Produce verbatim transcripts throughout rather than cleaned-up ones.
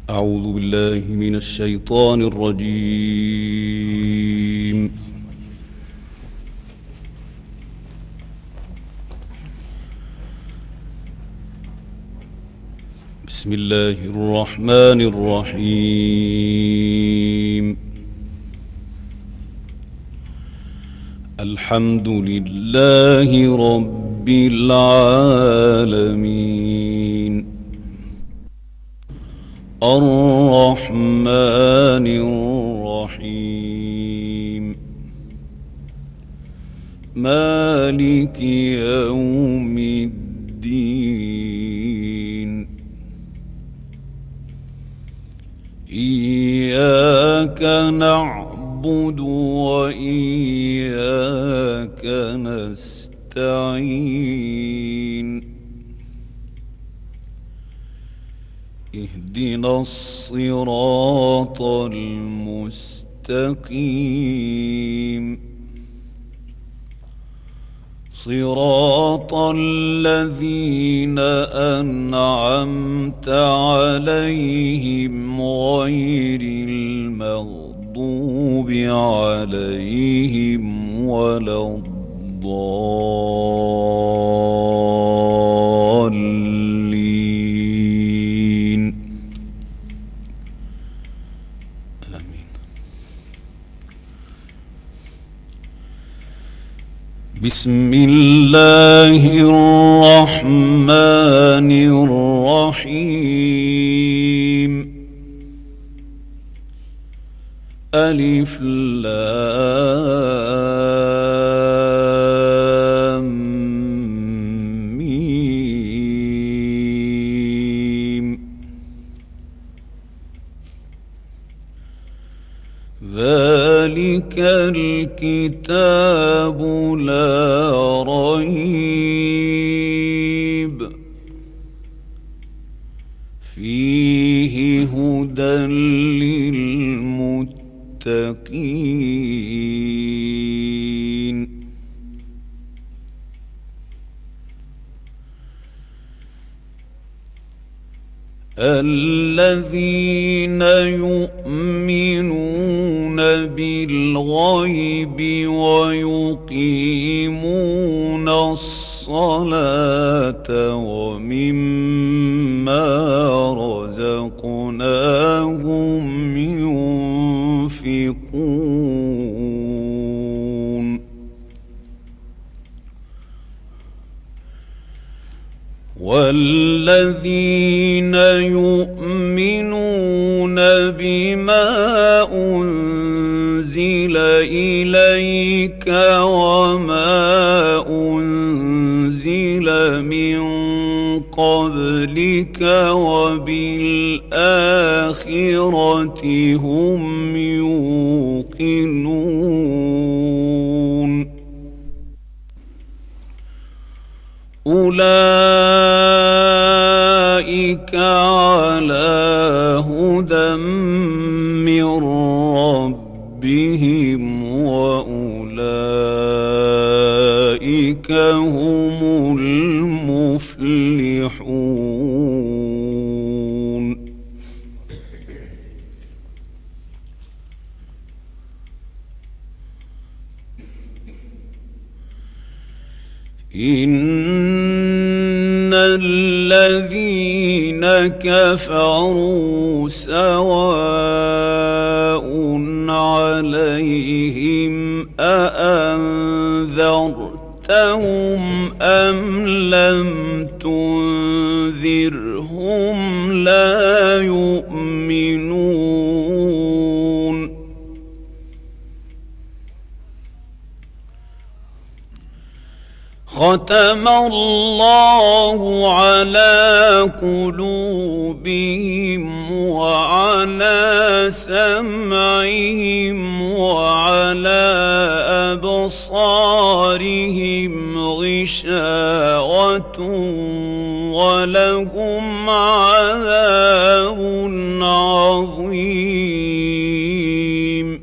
أعوذ بالله من الشيطان الرجيم. بسم الله الرحمن الرحيم. الحمد لله رب العالمين الرحمن الرحيم مالك يوم الدين إياك نعبد وإياك نستعين اهدنا الصراط المستقيم صراط الذين أنعمت عليهم غير المغضوب عليهم ولا الضالين آمين. بسم الله الرحمن الرحيم ألف لام ميم ذلك الكتاب لا ريب فيه هدى للمتقين الذين يؤمنون بالغيب ويقيمون الصلاة ومما رزقناهم ينفقون والذين يؤمنون بما أنزل إليك وما أنزل من قبلك وبالآخرة هم يوقنون أولئك على هدى من ربهم وأولئك هم المفلحون. إن الذين كفروا سواء عليهم أأنذرتهم أم لم تنذرهم لا يؤمنون. ختم الله على قلوبهم وعلى سمعهم وعلى أبصارهم غشاوة ولهم عذاب عظيم.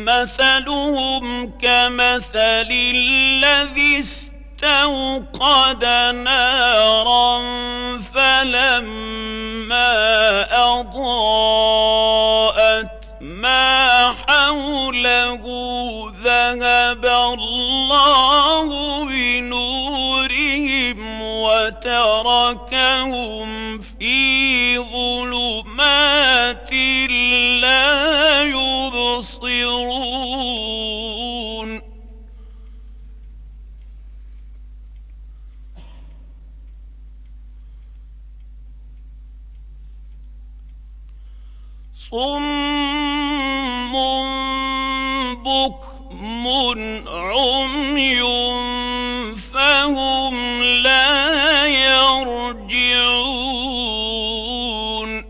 مثلهم كمثل الذي استوقد نارا فلما أضاءت ما حوله ذهب الله بنورهم وتركهم في ظلمات لا يبصرون صم بكم عمي فهم لا يرجعون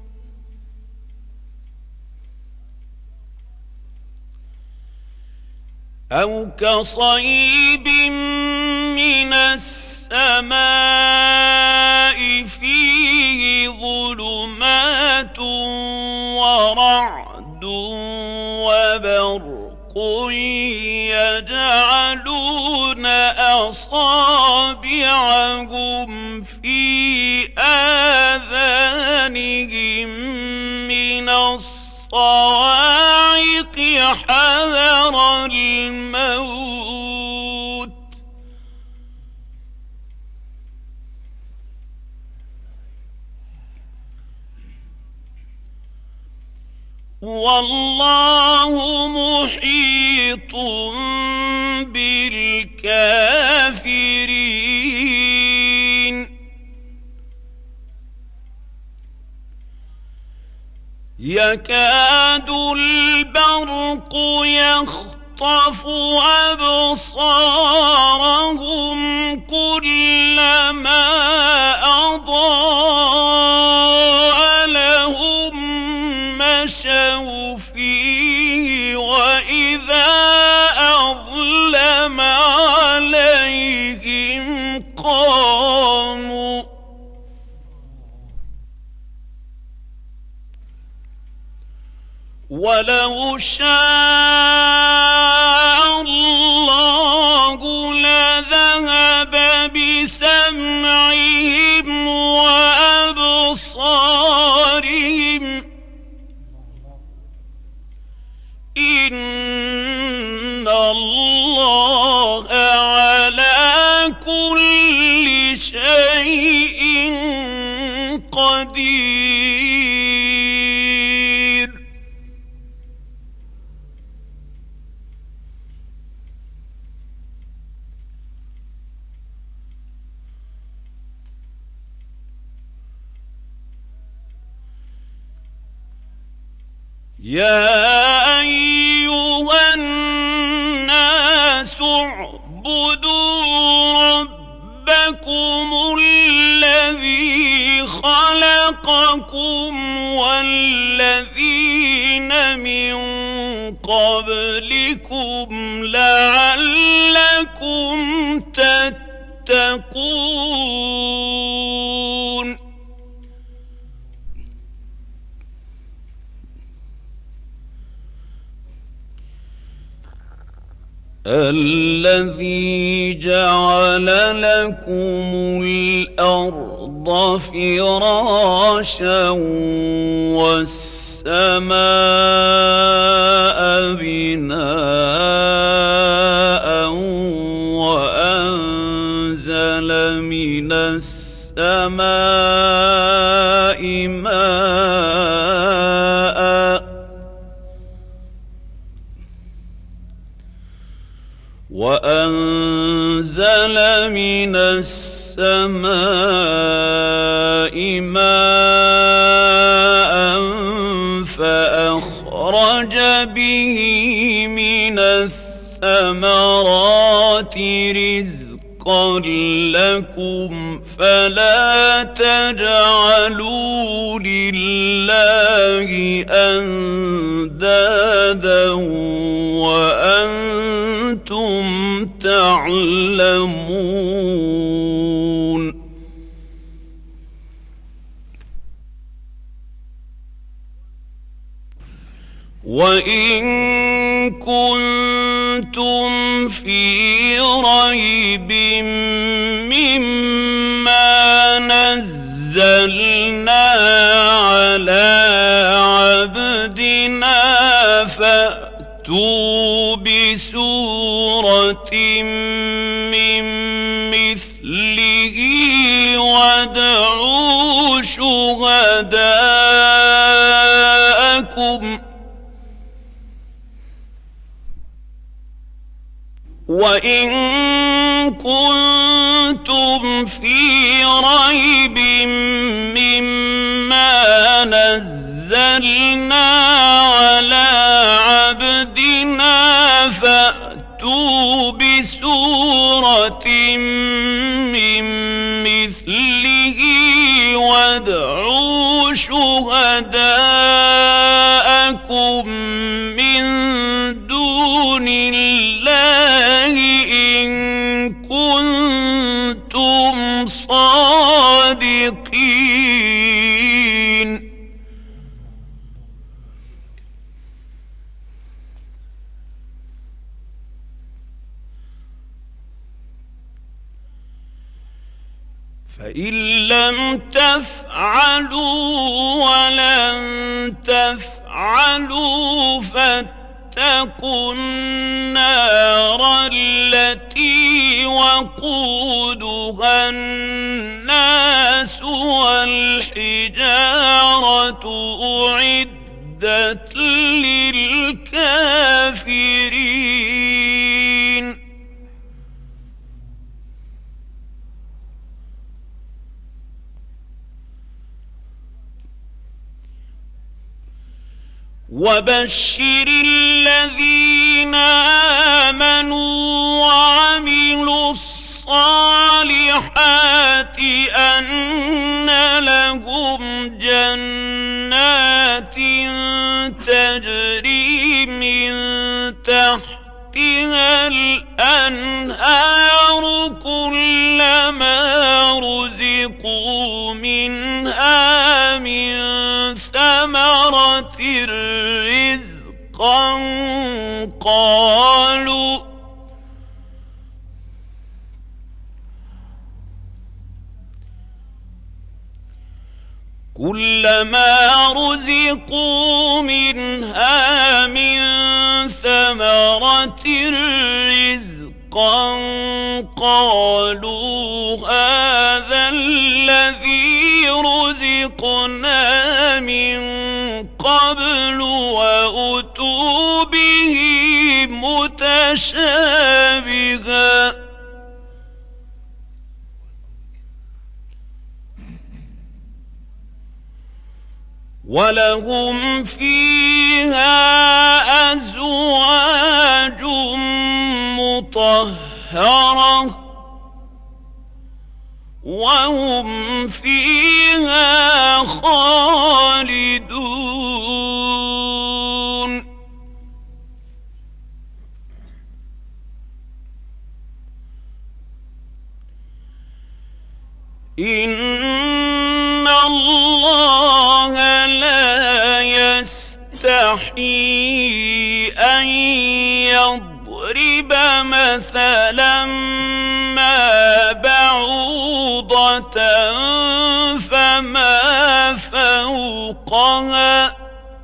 أو كصيب من السماء فيه ظلمات ورعد وبرق يجعلون أصابعهم في آذانهم من الصواعق حذر الموت والله محيط بالكافرين يكاد البرق يخطف أبصارهم كلما أضاء لهم مشوا فيه وإذا أظلم عليهم قاموا ولو شاء الله لذهب بسمعهم وأبصارهم إن الله على كل شيء قدير يا أيها الناس اعبدوا ربكم الذي خلقكم والذين من قبلكم لعلكم تتقون الذي جعل لكم الأرض فراشا والسماء بناء وأنزل من السماء ماء وأنزل من السماء ماء فأخرج به من الثمرات رزقا لكم فلا تجعلوا لله أندادا وأنتم تعلمون وإن كنتم في ريب مما نزلنا على عبدنا فأتوا بسورة من مثله وادعوا شهداءكم وإن كنتم في ريب مما نزلنا على عبدنا فأتوا بسورة من مثله وادعوا شهداءكم من دون الله إن كنتم صادقين. فإن لم تفعلوا ولن تفعلوا فاتقوا النار التي وقودها الناس والحجارة أعدت للكافرين. وبشر الذين آمنوا وعملوا الصالحات أن لهم جنات تجري من تحتها الأنهار كلما رزقوا منها من ثمرة رزقا قالوا كلما رزقوا منها من ثمرة رزقا قالوا هذا الذي رزقنا من قبل وأتوا به متشابها ولهم فيها أزواج مطهرة وهم فيها خالدون. إن الله لا يستحيي أن يضرب مثلا ما بعوضة فما فوقها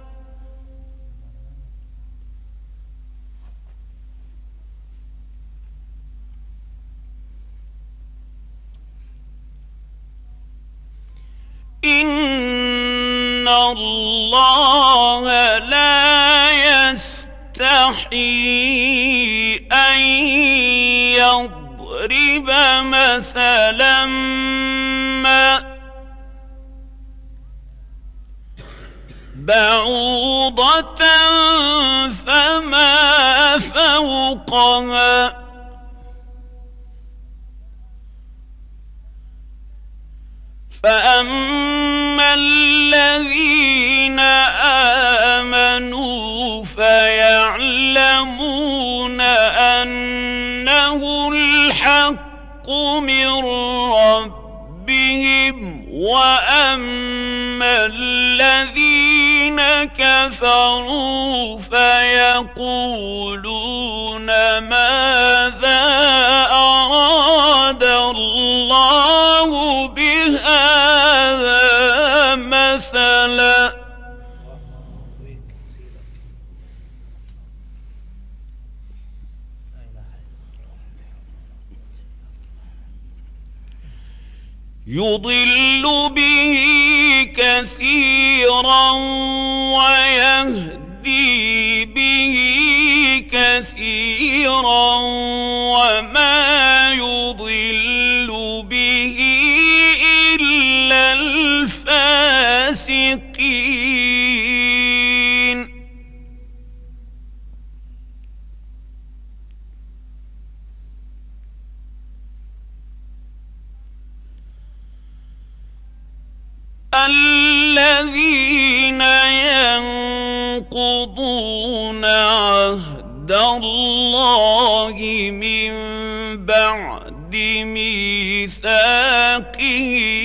إن الله لا يستحيي أن يضرب مثلا ما بعوضة فما فوقها فأما الذين آمنوا فيعلمون أنه الحق من ربهم وأما الذين كفروا فيقولون ماذا أراد الله بهذا مثلا يضل به كثيرا ويهدي به كثيرا وما يضل به إلا الفاسقين الذين ينقضون عهد الله من بعد ميثاقه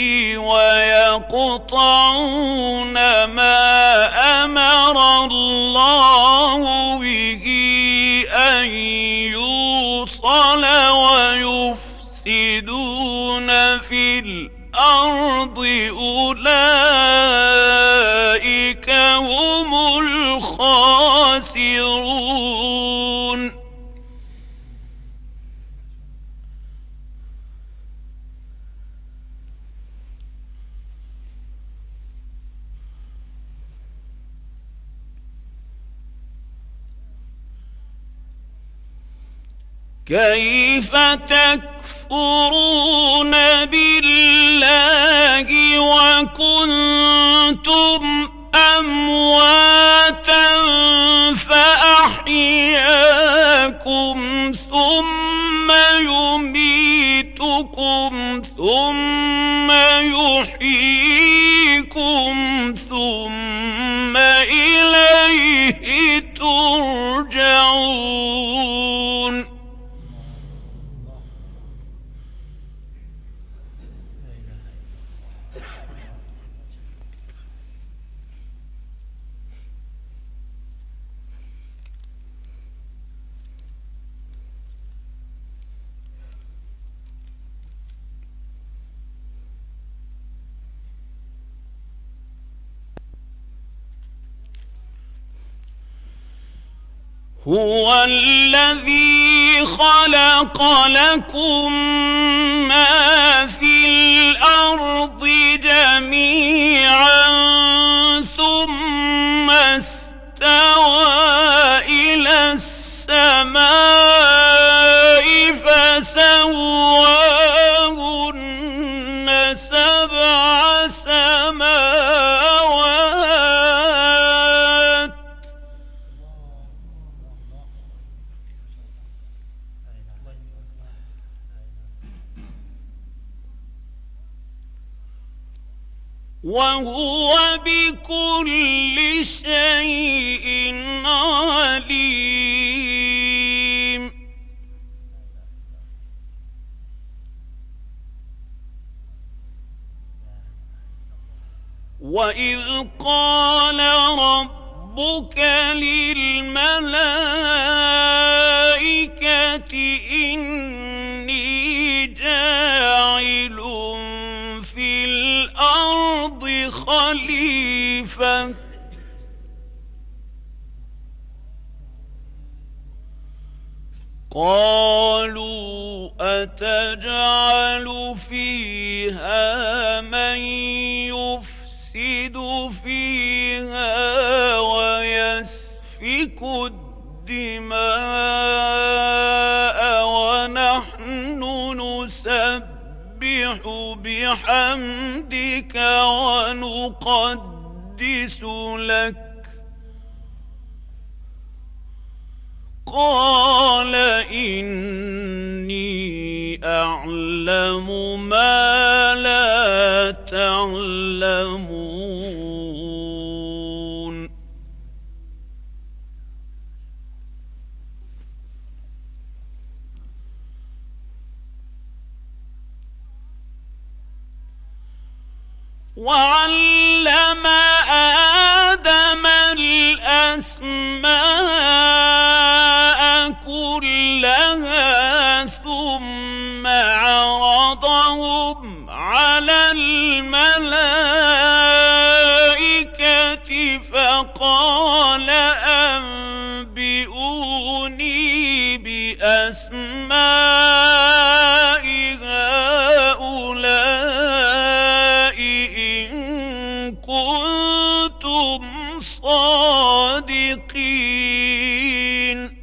ويقطعون ما أمر الله به أن يوصل ويفسدون في الأرض الأرض أولئك هم الخاسرون كيف تكفرون بالله وكنتم أمواتا فأحياكم ثم يميتكم ثم يحييكم ثم إليه ترجعون هو الذي خلق لكم ما في الأرض جميعا ثم استوى إلى السماء فسواهن سبع سماوات وهو بكل شيء عليم وإذ قال ربك للملائكة إني جاعل في الأرض خليفة قالوا أتجعل فيها من يفسد فيها ويسفك الدماء ونحن نسبح بحمدك ونقدس لك قال إني أعلم ما لا تعلمون وعلم آدم الأسماء كلها ثم عرضهم على الملائكة فقال أنبئوني بأسماء هؤلاء إن كنتم صادقين.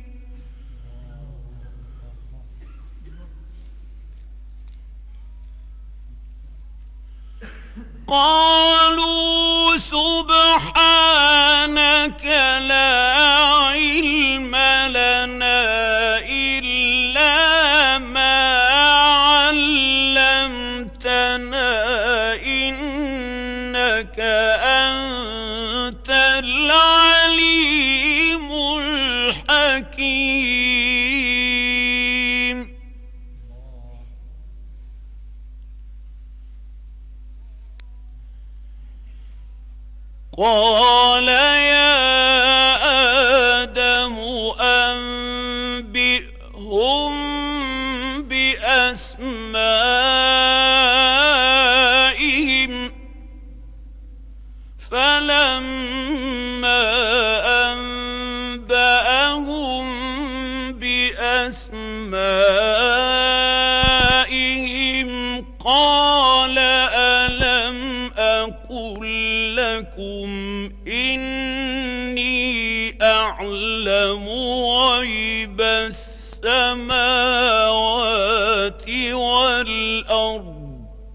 قالوا سبحانك لا علم لنا إلا ما علمتنا إنك أنت العليم الحكيم. قال يا آدم أنبئهم بأسمائهم فلما أنبأهم بأسمائهم قال ألم أقل لكم إني أعلم غيب السماوات والأرض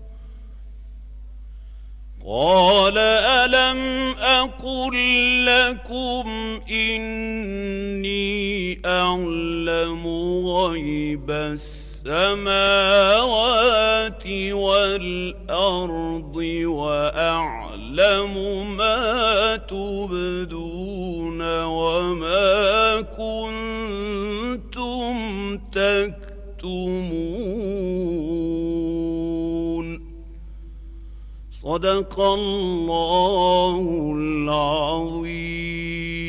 قال ألم أقل لكم إني أعلم غيب السماوات والأرض وأعلم ما تبدون وما كنتم تكتمون. صدق الله العظيم.